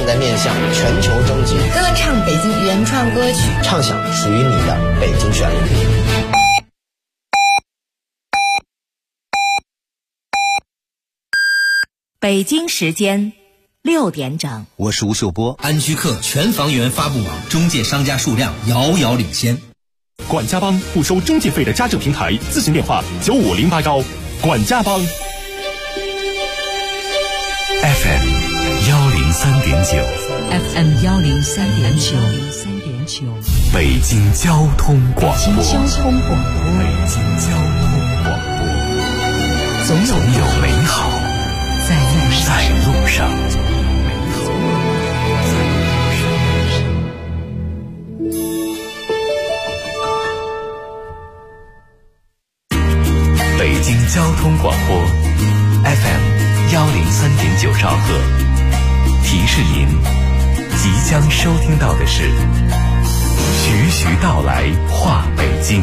在面向全球征集歌唱北京原创歌曲， 唱响属于你的北京旋律。 北京时间6点整， 我是吴秀波。 安居客全房源发布网中介商家数量遥遥领先。 管家帮不收中介费的家政平台，咨询电话9508管家帮。 FM 103.9 FM 103.9， 北京交通广播。 北京交通广播， 北京交通广播，总有美好在路上。北京交通广播 FM 103.9兆赫，提示您即将收听到的是徐徐道来话北京。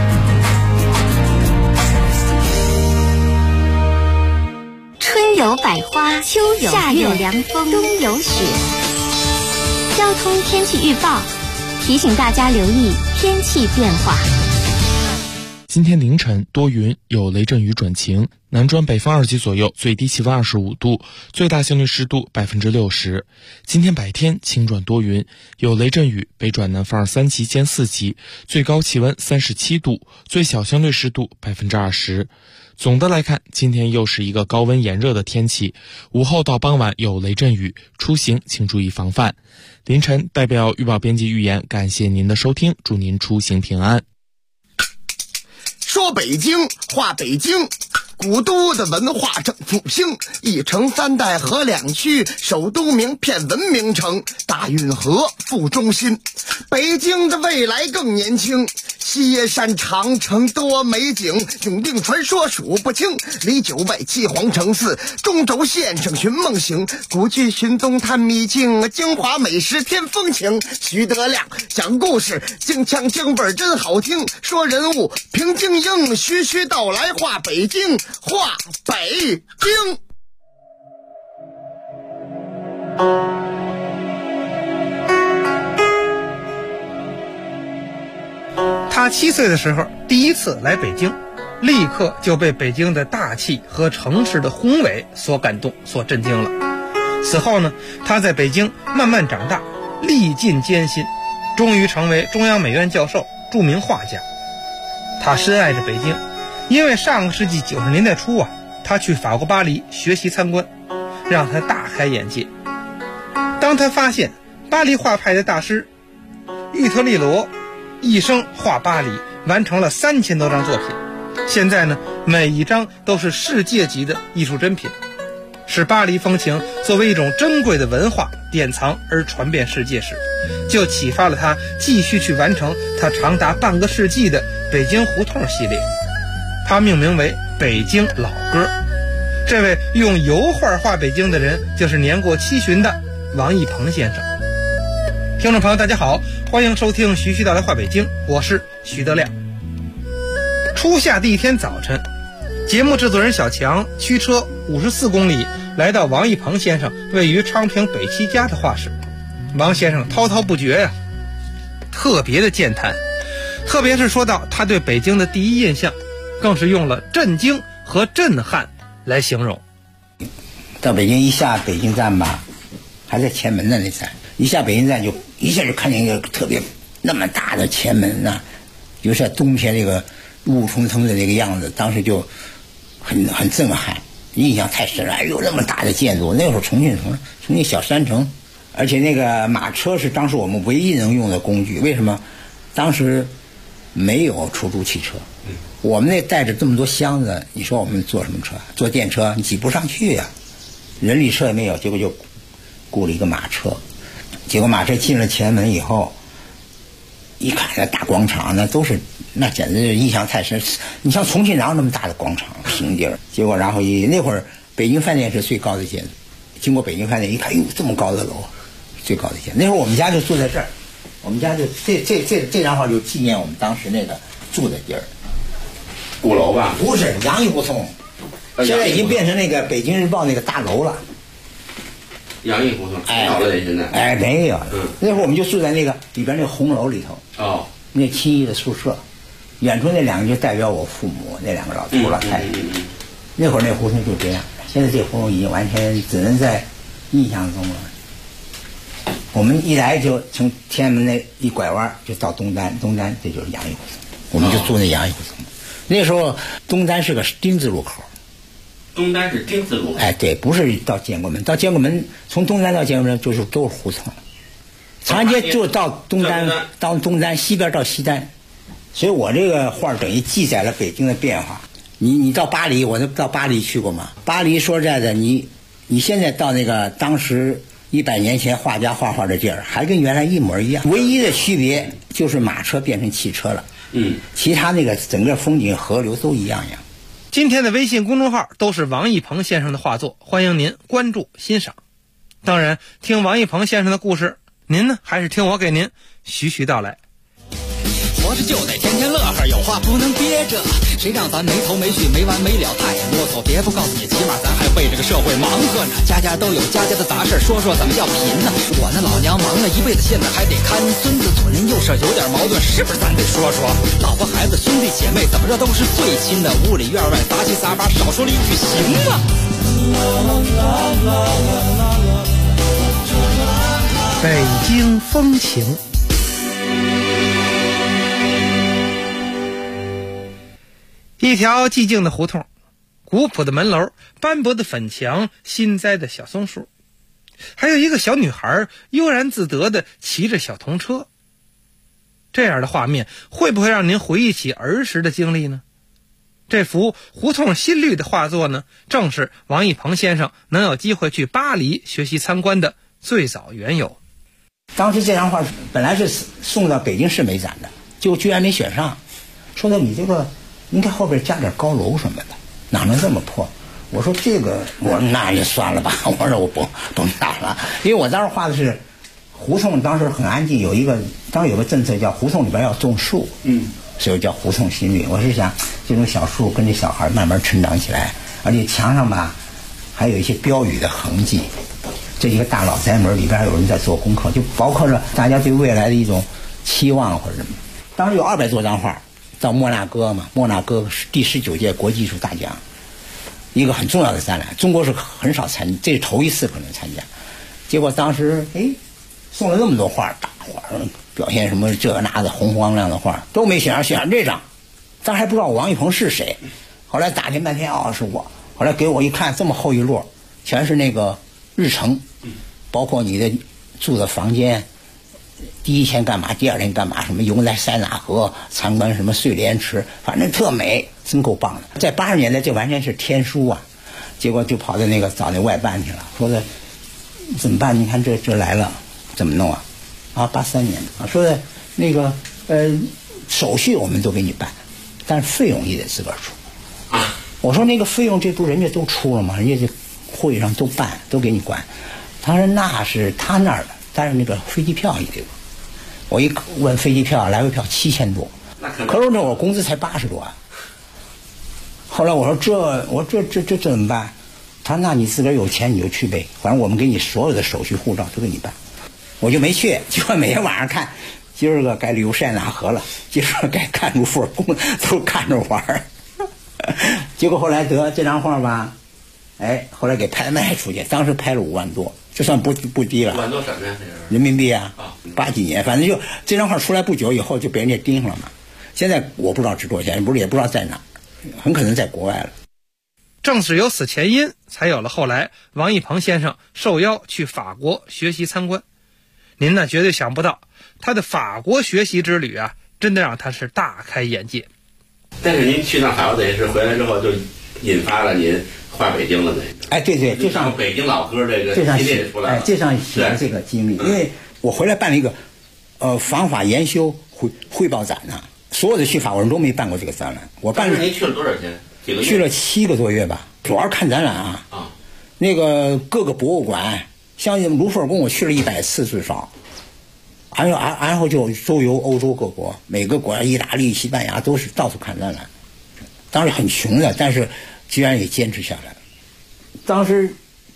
春有百花，秋有夏有凉风，冬有雪。交通天气预报提醒大家留意天气变化。 今天凌晨多云，有雷阵雨转晴，南转北风2级左右，最低气温25度，最大相对湿度60%。今天白天晴转多云，有雷阵雨，北转南风3级兼4级，最高气温37度，最小相对湿度20%。总的来看，今天又是一个高温炎热的天气，午后到傍晚有雷阵雨，出行请注意防范。凌晨代表预报编辑预言，感谢您的收听，祝您出行平安。 说北京话北京，古都的文化正复兴，一城三代合两区，首都名片文明城，大运河副中心。北京的未来更年轻，西山长城多美景，永定传说数不清，里九外七皇城寺，中轴线上寻梦行，古剧寻踪探秘境，京华美食添风情。徐德亮讲故事，京腔京味真好听，说人物平静应，徐徐道来话北京，话北京。 他7岁的时候第一次来北京，立刻就被北京的大气和城市的宏伟所感动，所震惊了。此后呢，他在北京慢慢长大，历尽艰辛，终于成为中央美院教授，著名画家。他深爱着北京，因为上个世纪90年代初他去法国巴黎学习参观，让他大开眼界。当他发现巴黎画派的大师玉特利罗一生画巴黎，完成了3000多张作品，现在呢，每一张都是世界级的艺术珍品，使巴黎风情作为一种珍贵的文化典藏而传遍世界时，就启发了他继续去完成他长达半个世纪的北京胡同系列，他命名为北京老歌。这位用油画画北京的人，就是年过70的王一鹏先生。听众朋友大家好，欢迎收听徐徐道来话北京，我是徐德亮。初夏第一天早晨，节目制作人小强驱车54公里来到王一鹏先生位于昌平北七家的画室。王先生滔滔不绝呀，特别的健谈，特别是说到他对北京的第一印象，更是用了震惊和震撼来形容。 到北京一下北京站吧，还在前门那站，一下北京站就一下就看见一个特别那么大的前门呐，尤其在冬天这个雾冲冲的那个样子，当时就很震撼，印象太深了。哎呦，那么大的建筑，那会儿重庆小山城，而且那个马车是当时我们唯一能用的工具。为什么？当时没有出租汽车，我们那带着这么多箱子，你说我们坐什么车？坐电车你挤不上去呀，人力车也没有，结果就雇了一个马车。结果马车进了前门以后，一看那大广场，那简直是印象太深。你像重庆哪有那么大的广场平地儿？结果然后那会儿北京饭店是最高的建筑，经过北京饭店一看，哟，这么高的楼，最高的建筑。那会儿我们家就住在这儿，我们家就这张画就纪念我们当时那个住的地儿。 鼓楼吧？ 不是，杨玉胡同，现在已经变成那个北京日报那个大楼了。 杨毅胡同没有了现在。 哎，没有了。那会儿我们就住在那个里边那个红楼里头。 哦。 那亲戚的宿舍，远处那两个就代表我父母，那两个老头老太太。那会儿那胡同就这样，现在这胡同已经完全只能在印象中了。我们一来就从天安门那一拐弯就到东单，东单这就是杨毅胡同，我们就住那杨毅胡同。那时候东单是个丁字路口。 东单是丁字路口。 哎，对，不是到建国门，到建国门从东单到建国门都是胡同。长安街就到东单，到东单西边到西单，所以我这个画等于记载了北京的变化。你到巴黎，我到巴黎去过吗？巴黎说实在的，你现在到那个当时100年前画家画画的地儿，还跟原来一模一样，唯一的区别就是马车变成汽车了。其他那个整个风景河流都一样样。 今天的微信公众号都是王一鹏先生的画作，欢迎您关注欣赏。当然，听王一鹏先生的故事，您呢还是听我给您徐徐道来。 活着就得天天乐呵，有话不能憋着，谁让咱没头没绪没完没了太啰嗦。别不告诉你，起码咱还为这个社会忙活呢。家家都有家家的杂事，说说怎么叫贫呢？我那老娘忙了一辈子，现在还得看孙子，左邻右舍有点矛盾，是不是咱得说说？老婆孩子兄弟姐妹怎么着都是最亲的，屋里院外杂七杂八，少说了一句行吗？ 北京风情。一条寂静的胡同，古朴的门楼，斑驳的粉墙，新栽的小松树，还有一个小女孩悠然自得地骑着小童车。这样的画面会不会让您回忆起儿时的经历呢？这幅胡同新绿的画作呢，正是王一鹏先生能有机会去巴黎学习参观的最早缘由。 当时这张画本来是送到北京市美展的，结果居然没选上，说的你这个应该后边加点高楼什么的，哪能这么破？我说这个，我说那就算了吧，我说我甭打了，因为我当时画的是胡同，当时很安静，当时有个政策叫胡同里边要种树，所以叫胡同新绿。我是想这种小树跟这小孩慢慢成长起来，而且墙上吧还有一些标语的痕迹。这一个大老宅门里边还有人在做功课，就包括着大家对未来的一种期望或者什么。当时有200多张画。到莫纳哥嘛，莫纳哥是第19届国际艺术大奖，一个很重要的展览，中国是很少参，这是头一次可能参加。结果当时送了那么多画，大画表现什么这那的红光亮的画都没选上这张，当时还不知道王一鹏是谁，后来打听半天是我，后来给我一看，这么厚一摞，全是那个日程，包括你的住的房间。第一天干嘛，第二天干嘛，什么游在塞纳河，参观什么睡莲池，反正特美，真够棒的。在80年代这完全是天书啊，结果就跑到那个找那外办去了，说的怎么办？你看这来了，怎么弄啊？83年的说的那个手续我们都给你办，但是费用你得自个儿出。我说那个费用这不人家都出了吗？人家这会上都办，都给你管。他说那是他那儿的。但是那个飞机票也得，我一问飞机票，来回票7000多，可是那我工资才80多万。后来我说这怎么办？他说那你自个儿有钱你就去呗，反正我们给你所有的手续护照都给你办。我就没去，结果每天晚上看，今儿个该游塞纳河了，今儿个该看卢浮尔宫，都看着玩儿。结果后来得这张画吧，后来给拍卖出去，当时拍了5万多。这算不低了。5万多什么呀？人民币啊，80几年，反正就这张画出来不久以后就被人家盯上了嘛。现在我不知道值多少钱，也不知道在哪，很可能在国外了。 正是有此前因，才有了后来王一鹏先生受邀去法国学习参观。您呢绝对想不到，他的法国学习之旅啊，真的让他是大开眼界。 但是您去趟法国等于是回来之后就引发了您画北京了呢？ 对，这上北京老歌这个系列出来了。 这上写了这个经历，因为我回来办了一个仿法研修汇报展呢，所有的去法国人都没办过这个展览。我办了。 您去了多少天？几个月？ 去了7个多月吧，主要看展览啊。那个各个博物馆，像卢浮尔宫，我去了100次最少。然后就周游欧洲各国，每个国家，意大利、西班牙都是到处看展览。当时很穷的，但是居然也坚持下来了。当时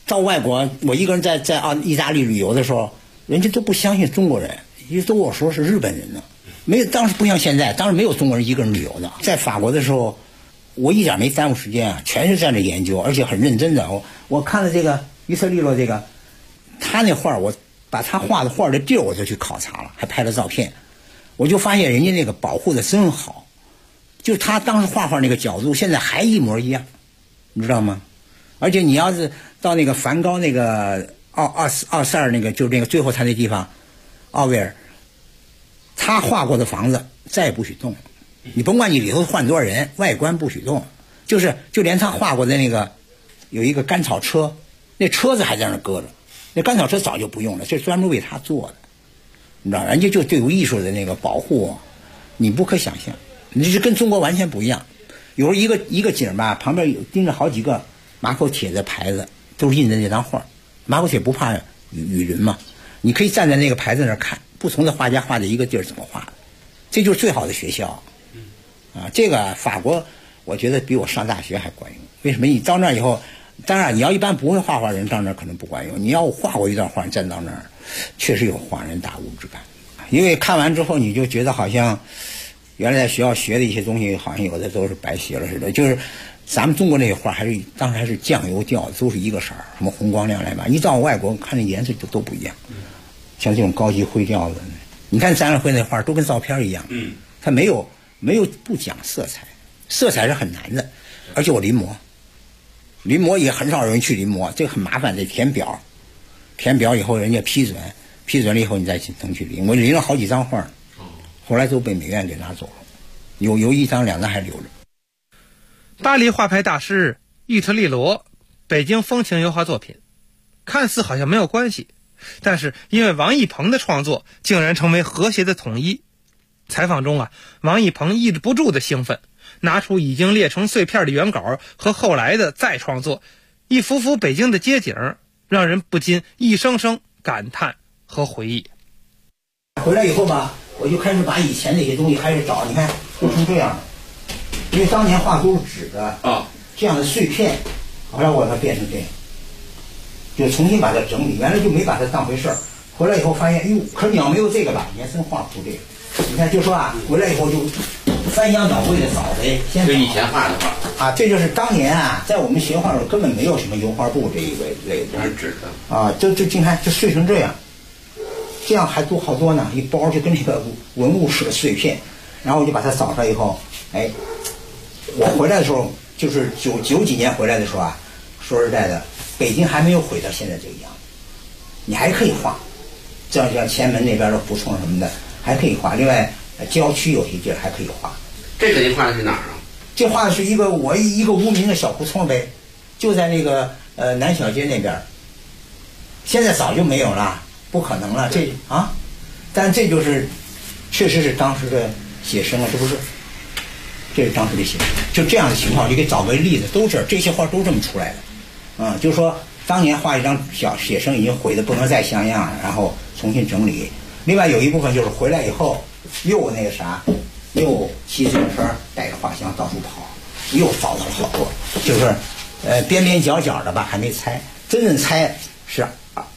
到外国，我一个人在意大利旅游的时候，人家都不相信中国人，因为都跟我说是日本人呢。没有，当时不像现在，当时没有中国人一个人旅游的。在法国的时候，我一点没耽误时间啊，全是在那研究，而且很认真的。我看了这个于特利洛这个，他那画，我把他画的画的地儿我就去考察了，还拍了照片，我就发现人家那个保护的真好，就是他当时画那个角度，现在还一模一样，你知道吗？而且你要是到那个梵高那个奥塞尔那个，就是那个最后他那地方，奥维尔。他画过的房子再也不许动，你甭管你里头换多少人，外观不许动。就连他画过的那个有一个甘草车，那车子还在那搁着，那甘草车早就不用了，这是专门为他做的，你知道，人家就对艺术的那个保护，你不可想象，你是跟中国完全不一样。有一个景吧，旁边有钉着好几个马口铁的牌子，都是印的那张画。马口铁不怕雨淋嘛，你可以站在那个牌子那儿看。不同的画家画的一个地儿怎么画的，这就是最好的学校啊！这个法国我觉得比我上大学还管用。为什么？你到那儿以后，当然你要一般不会画画的人到那儿可能不管用，你要画过一段画站到那儿，确实有恍然大悟之感。因为看完之后你就觉得好像原来在学校学的一些东西好像有的都是白学了似的。就是咱们中国那些画当时还是酱油调，都是一个色儿，什么红光亮亮吧，一到外国看那颜色就都不一样。像这种高级灰调的，你看展览会那画都跟照片一样，它没有不讲色彩，色彩是很难的，而且我临摹也很少有人去临摹，这个很麻烦，得填表以后人家批准了以后你再能去临，我临了好几张画，后来都被美院给拿走了，有一张两张还留着。 巴黎画派大师于特利罗北京风情油画作品，看似好像没有关系，但是因为王一鹏的创作竟然成为和谐的统一。采访中王一鹏抑制不住的兴奋，拿出已经裂成碎片的原稿和后来的再创作，一幅幅北京的街景，让人不禁一声声感叹和回忆。 回来以后吧，我就开始把以前那些东西开始找，你看做成这样，因为当年画都是纸的这样的碎片，后来我把它变成这样，就重新把它整理，原来就没把它当回事儿。回来以后发现，哟，可你要没有这个吧，你还真画不出这个。你看，就说回来以后就翻箱倒柜的找呗，先就以前画的画这就是当年在我们学画的时候根本没有什么油画布这一类的， 是纸的就你看就碎成这样，这样还多好多呢，一包就跟那个文物似的碎片，然后我就把它找出来以后，我回来的时候就是九几年回来的时候说实在的，北京还没有毁到现在这个样子，你还可以画，像前门那边的胡同什么的还可以画，另外郊区有些地儿还可以画。 这个您画的是哪儿啊？ 这画的是一个无名的小胡同呗，就在那个南小街那边，现在早就没有了，不可能了。但这就是确实是当时的写生这不是，这是当时的写生，就这样的情况，你给找个例子，都是这些画都这么出来的。就是说当年画一张小写生已经毁的不能再像样，然后重新整理。另外有一部分就是回来以后又那个啥，又骑自行车带着画箱到处跑，又找到了好多，就是边边角角的吧还没拆，真正拆是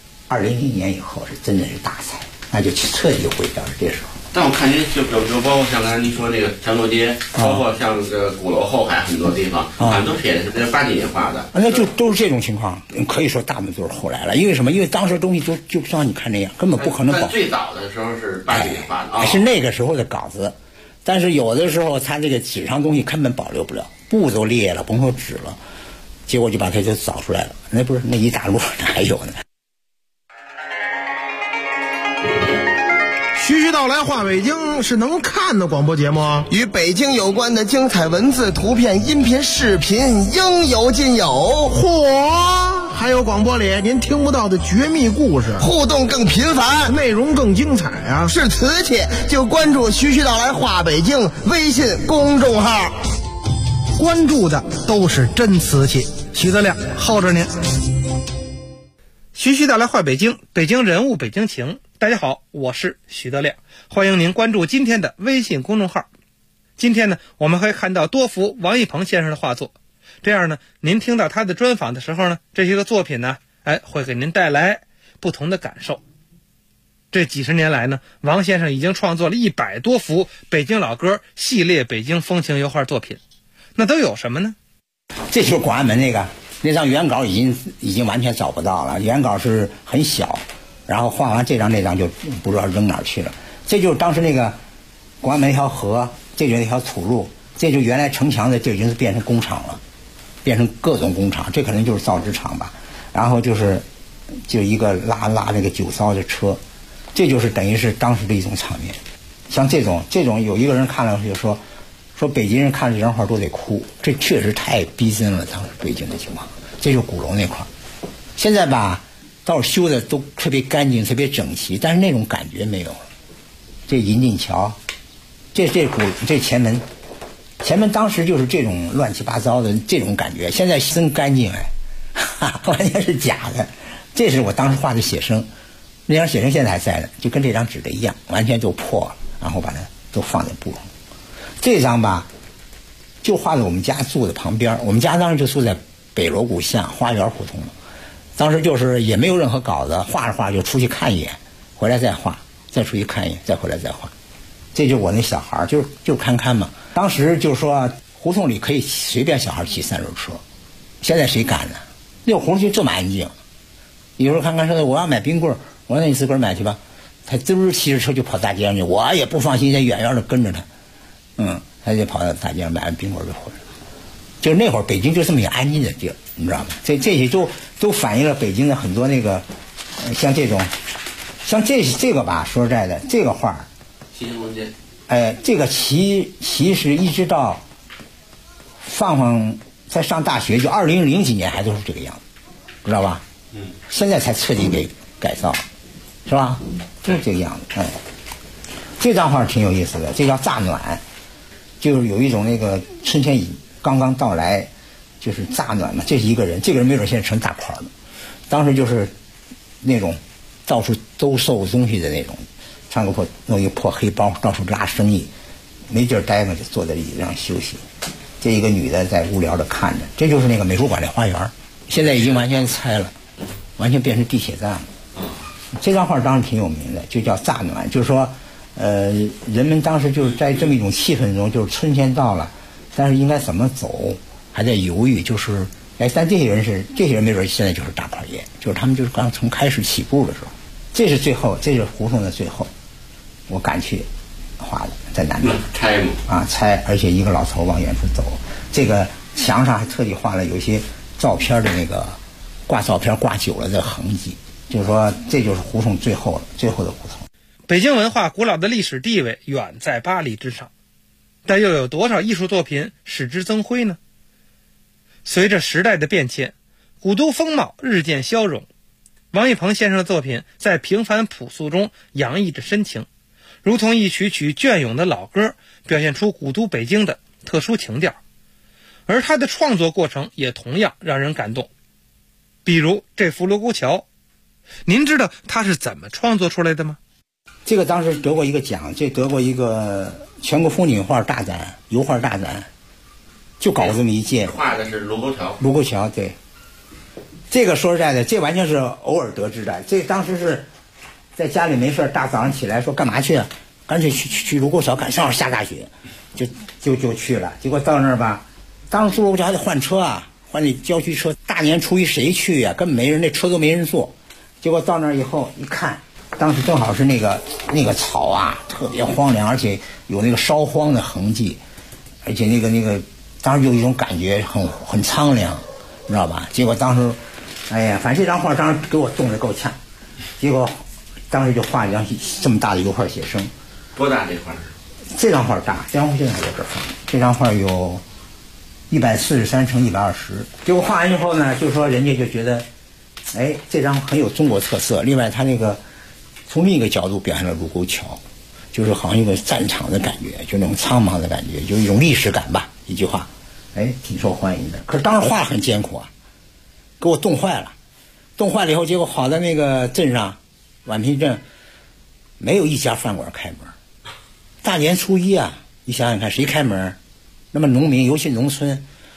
2001年以后是真的是大拆，那就彻底毁掉了。这时候但我看您就包括像刚才您说那个长乐街，包括像这个鼓楼后海很多地方，很多写的是80几年画的， 那就都是这种情况，可以说大部分都是后来了。因为什么？因为当时东西就像你看那样，根本不可能保。 最早的时候是80几年画的是那个时候的稿子，但是有的时候它这个纸上东西根本保留不了，布都裂了，甭说纸了，结果就把它就找出来了。那不是那一大摞那还有呢。 徐徐道来话北京是能看的广播节目，与北京有关的精彩文字、图片、音频、视频应有尽有。嚯！还有广播里您听不到的绝密故事，互动更频繁，内容更精彩啊！是瓷器就关注徐徐道来话北京微信公众号，关注的都是真瓷器。徐德亮候着您。 徐徐道来话北京，北京人物，北京情。大家好，我是徐德亮，欢迎您关注今天的微信公众号。今天呢，我们会看到多幅王一鹏先生的画作，这样呢，您听到他的专访的时候呢，这些个作品呢， 会给您带来不同的感受。这几十年来呢，王先生已经创作了100多幅北京老歌系列北京风情油画作品。那都有什么呢？ 这就是广安门那张原稿已经完全找不到了，原稿是很小，然后画完这张那张就不知道扔哪儿去了。这就是当时那个广安门一条河，这就是一条土路，这就原来城墙的，这已经是变成工厂了，变成各种工厂，这可能就是造纸厂吧。然后就一个拉那个酒糟的车，这就是等于是当时的一种场面。像这种有一个人看了就说北京人看这张画都得哭，这确实太逼真了，当时北京的情况。这就是鼓楼那块儿，现在吧倒是修的都特别干净特别整齐，但是那种感觉没有了。这银锭桥，这前门当时就是这种乱七八糟的这种感觉，现在真干净完全是假的。这是我当时画的写生，那张写生现在还在呢，就跟这张纸的一样，完全都破了，然后把它都放在布上。这张吧就画在我们家住的旁边，我们家当时就住在北锣鼓巷花园胡同，当时就是也没有任何稿子，画着画就出去看一眼，回来再画，再出去看一眼，再回来再画。这就是我那小孩就看嘛。当时就说胡同里可以随便小孩骑3轮车，现在谁敢呢？那胡同就这么安静。有时候看说我要买冰棍，我说那你自个儿买去吧，他滋骑着车就跑大街上去，我也不放心，在远远的跟着他，他就跑到大街上买完冰棍就回来。就是那会儿北京就这么一个安静的地儿，你知道吗？这些都反映了北京的很多那个像这种像这个吧，说实在的，这个画西城门街， 这个其实一直到放在上大学，就2000几年还都是这个样子，知道吧？现在才彻底给改造，是吧？就是这个样子。这张画挺有意思的，这叫乍暖，就是有一种那个春天刚刚到来，就是乍暖嘛。这是一个人，这个人没准现在成大块了，当时就是那种到处兜售东西的那种，穿个弄一个破黑包，到处拉生意，没地儿待嘛，就坐在椅子上休息。这一个女的在无聊的看着，这就是那个美术馆的花园，现在已经完全拆了，完全变成地铁站了。这张画当时挺有名的，就叫乍暖，就是说人们当时就是在这么一种气氛中，就是春天到了，但是应该怎么走还在犹豫，就是但这些人没准现在就是大块爷，就是他们就是刚从开始起步的时候。这是最后，这是胡同的最后，我赶去画的，在南边拆嘛拆，而且一个老头往远处走，这个墙上还特地画了有一些照片的那个挂照片挂久了的痕迹，就是说这就是胡同最后的胡同。 北京文化古老的历史地位远在巴黎之上，但又有多少艺术作品使之增辉呢？随着时代的变迁，古都风貌日渐消融，王一鹏先生的作品在平凡朴素中洋溢着深情，如同一曲曲隽永的老歌，表现出古都北京的特殊情调。而他的创作过程也同样让人感动。比如这幅卢沟桥，您知道他是怎么创作出来的吗？ 这个当时得过一个奖，这得过一个全国风景画大展、油画大展，就搞这么一届。 画的是卢沟桥。 卢沟桥，对。这个说实在的，这完全是偶尔得知的。这当时是在家里没事，大早上起来说干嘛去啊？干脆去卢沟桥看，正好下大雪，就去了。结果到那儿吧，当时卢沟桥还得换车啊，换那郊区车。大年初一谁去呀？根本没人，那车都没人坐。结果到那儿以后一看，当时正好是那个草啊，特别荒凉，而且有那个烧荒的痕迹，而且那个当时有一种感觉很苍凉，你知道吧？结果当时，哎呀，反正这张画当时给我冻得够呛。结果当时就画一张这么大的油画写生。 多大这画？ 这张画大，这张画现在还在这儿放。这张画有143乘120。结果画完以后呢，就说人家就觉得，哎，这张很有中国特色。另外，他那个从另一个角度表现了卢沟桥，就是好像一个战场的感觉，就那种苍茫的感觉，就一种历史感吧。一句话，哎，挺受欢迎的。可是当时画很艰苦啊，给我冻坏了。冻坏了以后，结果好在那个镇上，宛平镇没有一家饭馆开门。大年初一啊，你想想看，谁开门？那么农民，尤其农村，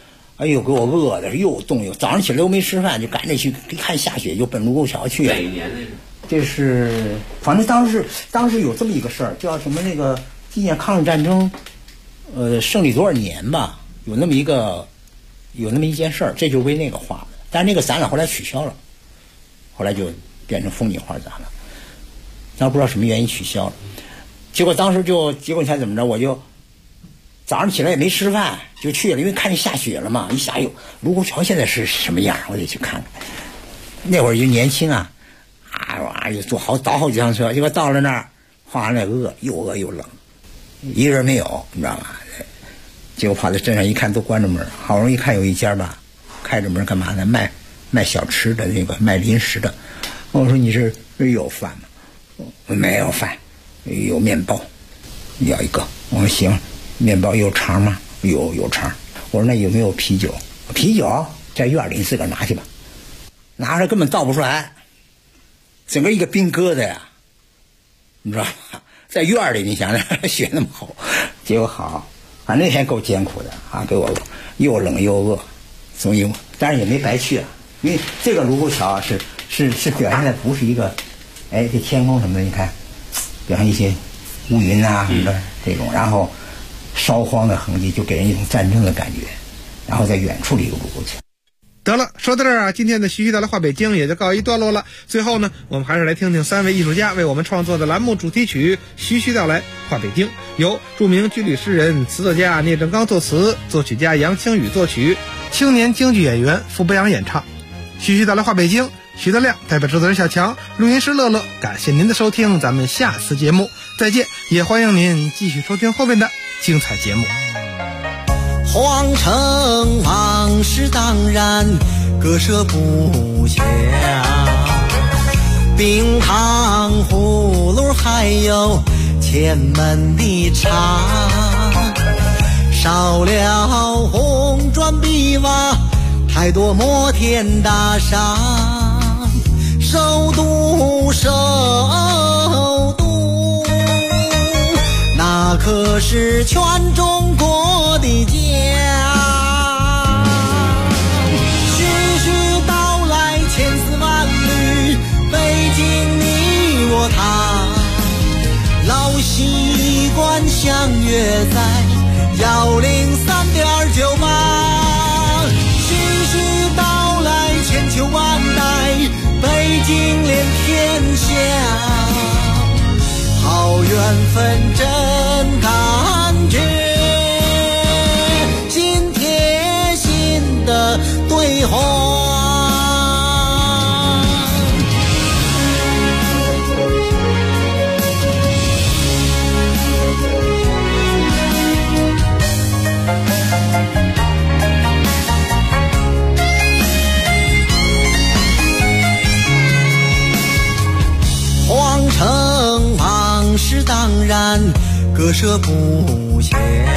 哎呦，给我饿的又冻又，早上起来又没吃饭，就赶紧去一看下雪就奔卢沟桥去。 哪一年那是？ 这是反正当时有这么一个事儿，叫什么那个纪念抗日战争，胜利多少年吧，有那么一件事儿，这就为那个画的。但是那个展览后来取消了，后来就变成风景画展了。当时不知道什么原因取消了，结果你猜怎么着？我就早上起来也没吃饭就去了，因为看见下雪了嘛，一下卢沟桥现在是什么样，我得去看看。那会儿就年轻啊，就倒好几趟车，结果到了那儿，画完了又饿又冷，一个人没有，你知道吗？结果跑到镇上一看，都关着门，好容易看有一家吧，开着门干嘛呢？卖小吃的，那个卖零食的。我说你是有饭吗？没有饭，有面包，要一个。我说行，面包有肠吗？有肠。我说那有没有啤酒？啤酒在院里自个儿拿去吧，拿着根本倒不出来，整个一个冰疙瘩呀，你知道吗？在院里你想想，雪那么厚，结果好，反正那天够艰苦的啊，给我又冷又饿，所以当然也没白去啊，因为这个卢沟桥是表现的不是一个，这天空什么的，你看，表现一些乌云啊什么的这种，然后烧荒的痕迹，就给人一种战争的感觉，然后在远处的一个卢沟桥。 得了，说到这儿啊，今天的徐徐道来话北京也就告一段落了。最后呢，我们还是来听听3位艺术家为我们创作的栏目主题曲《徐徐道来话北京》，由著名军旅诗人、词作家聂正刚作词，作曲家杨清宇作曲，青年京剧演员傅博阳演唱。徐徐道来话北京，徐德亮代表制作人小强，录音师乐乐，感谢您的收听，咱们下次节目再见，也欢迎您继续收听后面的精彩节目。 皇城往事当然割舍不下，冰糖葫芦还有前门的茶，少了红砖碧瓦，太多摩天大厦，首都那可是全中国的家。徐徐道来千丝万缕，北京你我他，老习惯相约在103.98。徐徐道来千秋万代，北京连天下，好缘分真感觉，心贴心的对话。皇城往事当然割舍不下，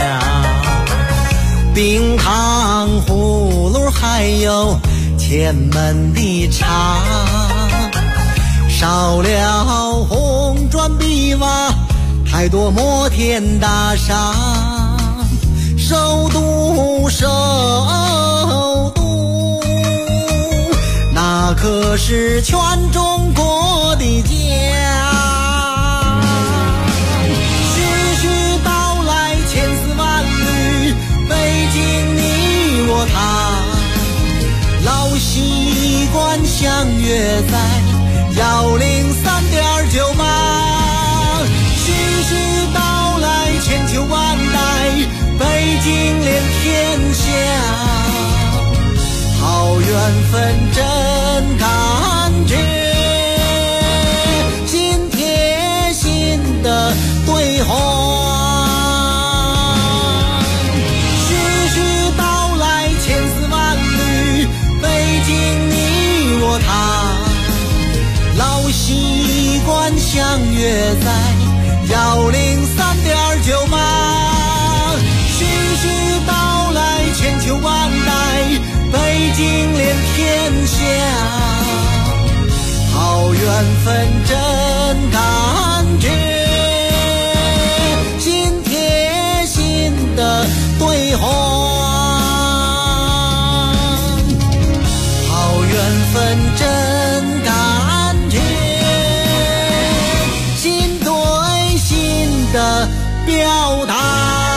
冰糖葫芦还有前门的茶，少了红砖碧瓦，太多摩天大厦，首都那可是全中国的家。徐徐道来千丝万缕，北京你我他，老习惯相约在103.98。徐徐道来千秋万代，北京连天下，好缘分真感觉，心贴心的对话。徐徐道来千丝万缕，北京你我他，老习惯相约在103.98。徐徐道来千秋万代，北京连天下，好缘分真感觉，心贴心的对话。 表达。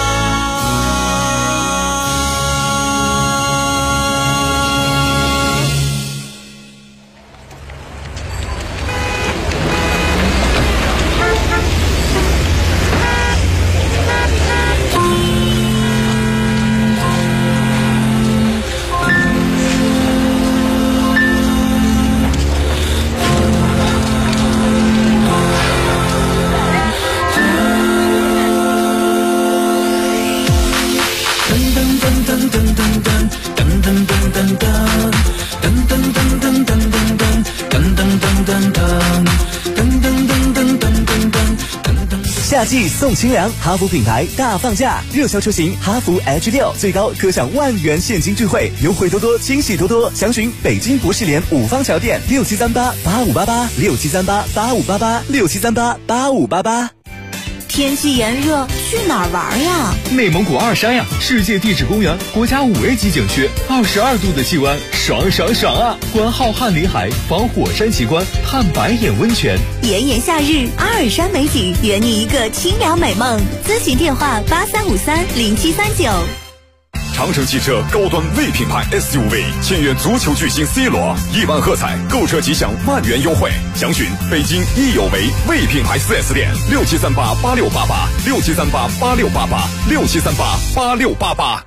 夏季送清凉，哈弗品牌大放价，热销车型哈弗 H6最高可享10000元现金钜惠，优惠多多，惊喜多多。详询北京博士联五方桥店67388588，67388588，67388588。 天气炎热，去哪儿玩呀？ 内蒙古二山呀，世界地质公园，国家5A级景区，22度的气温，爽爽爽啊！观浩瀚林海，访火山奇观，探白眼温泉。 炎炎夏日，阿尔山美景，圆你一个清凉美梦。咨询电话83530739。 长城汽车高端 V 品牌 SUV 签约足球巨星 C 罗，1万喝彩，购车即享10000元优惠。详询北京益友为 V 品牌 4S 店，67388688，67388688，67388688。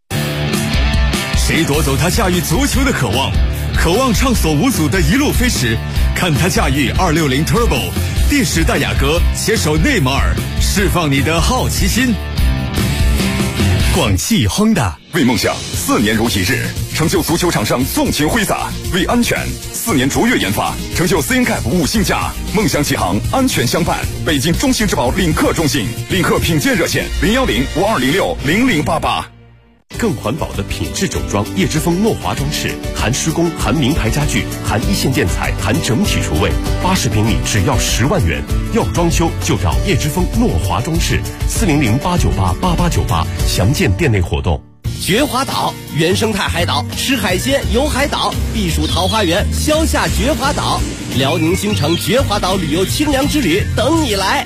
谁夺走他驾驭足球的渴望？渴望畅所无阻的一路飞驰，看他驾驭260 Turbo， 第10代雅阁携手内马尔，释放你的好奇心。广汽亨达为梦想4年如一日，成就足球场上纵情挥洒；为安全4年卓越研发，成就 CNCAP 5星加。梦想启航，安全相伴。北京中兴之宝领克中心，领克品鉴热线01052060088。 更环保的品质整装，叶之峰诺华装饰，含施工，含名牌家具，含一线建材，含整体厨卫，80平米只要10万元。要装修就找叶之峰诺华装饰，400-898-8898，详见店内活动。 绝华岛，原生态海岛，吃海鲜，游海岛，避暑桃花源，消夏绝华岛，辽宁新城绝华岛旅游清凉之旅等你来。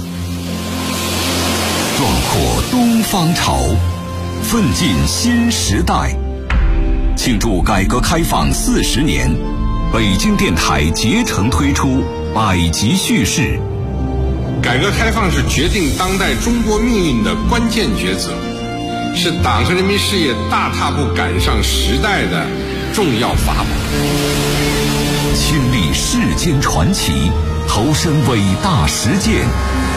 壮阔东方潮，奋进新时代，庆祝改革开放40年，北京电台竭诚推出百集叙事。 改革开放是决定当代中国命运的关键抉择，是党和人民事业大踏步赶上时代的重要法宝。 亲历世间传奇，投身伟大实践，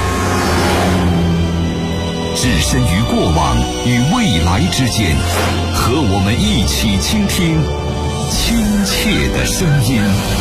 置身于过往与未来之间，和我们一起倾听亲切的声音。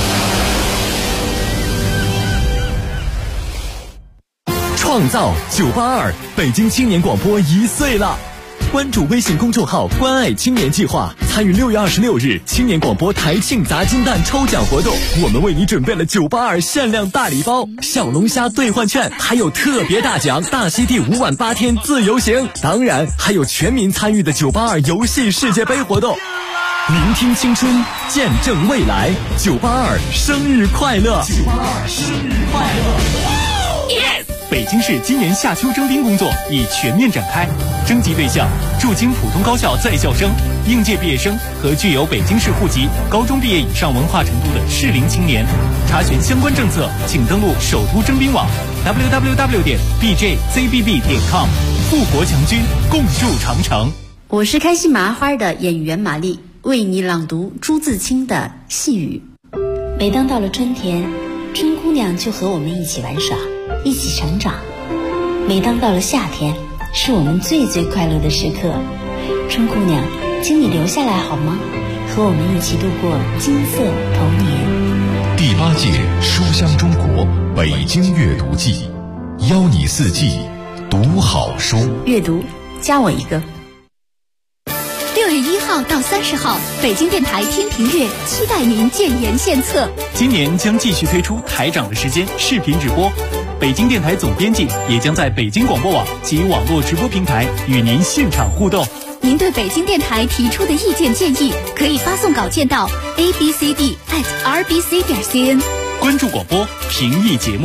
创造982，北京青年广播1岁了。关注微信公众号“关爱青年计划”，参与6月26日青年广播台庆砸金蛋抽奖活动。我们为你准备了982限量大礼包、小龙虾兑换券，还有特别大奖大溪地5晚8天自由行。当然，还有全民参与的982游戏世界杯活动。聆听青春，见证未来，982生日快乐！982生日快乐 ！Yes。北京市今年夏秋征兵工作已全面展开，征集对象驻京普通高校在校生、应届毕业生和具有北京市户籍、高中毕业以上文化程度的适龄青年。查询相关政策，请登录首都征兵网 www.bjzbb.com。富国强军，共筑长城。 我是开心麻花的演员马丽，为你朗读朱自清的细雨。 每当到了春天，春姑娘就和我们一起玩耍，一起成长。每当到了夏天，是我们最快乐的时刻。春姑娘，请你留下来好吗？和我们一起度过金色童年。 第8届书香中国北京阅读季，邀你四季读好书。 阅读，加我一个。 6月1号到30号，北京电台天平月期待您建言献策。 今年将继续推出台长的时间视频直播，北京电台总编辑也将在北京广播网及网络直播平台与您现场互动。 您对北京电台提出的意见建议，可以发送稿件到 abcd@rbc.cn。 关注广播，评议节目。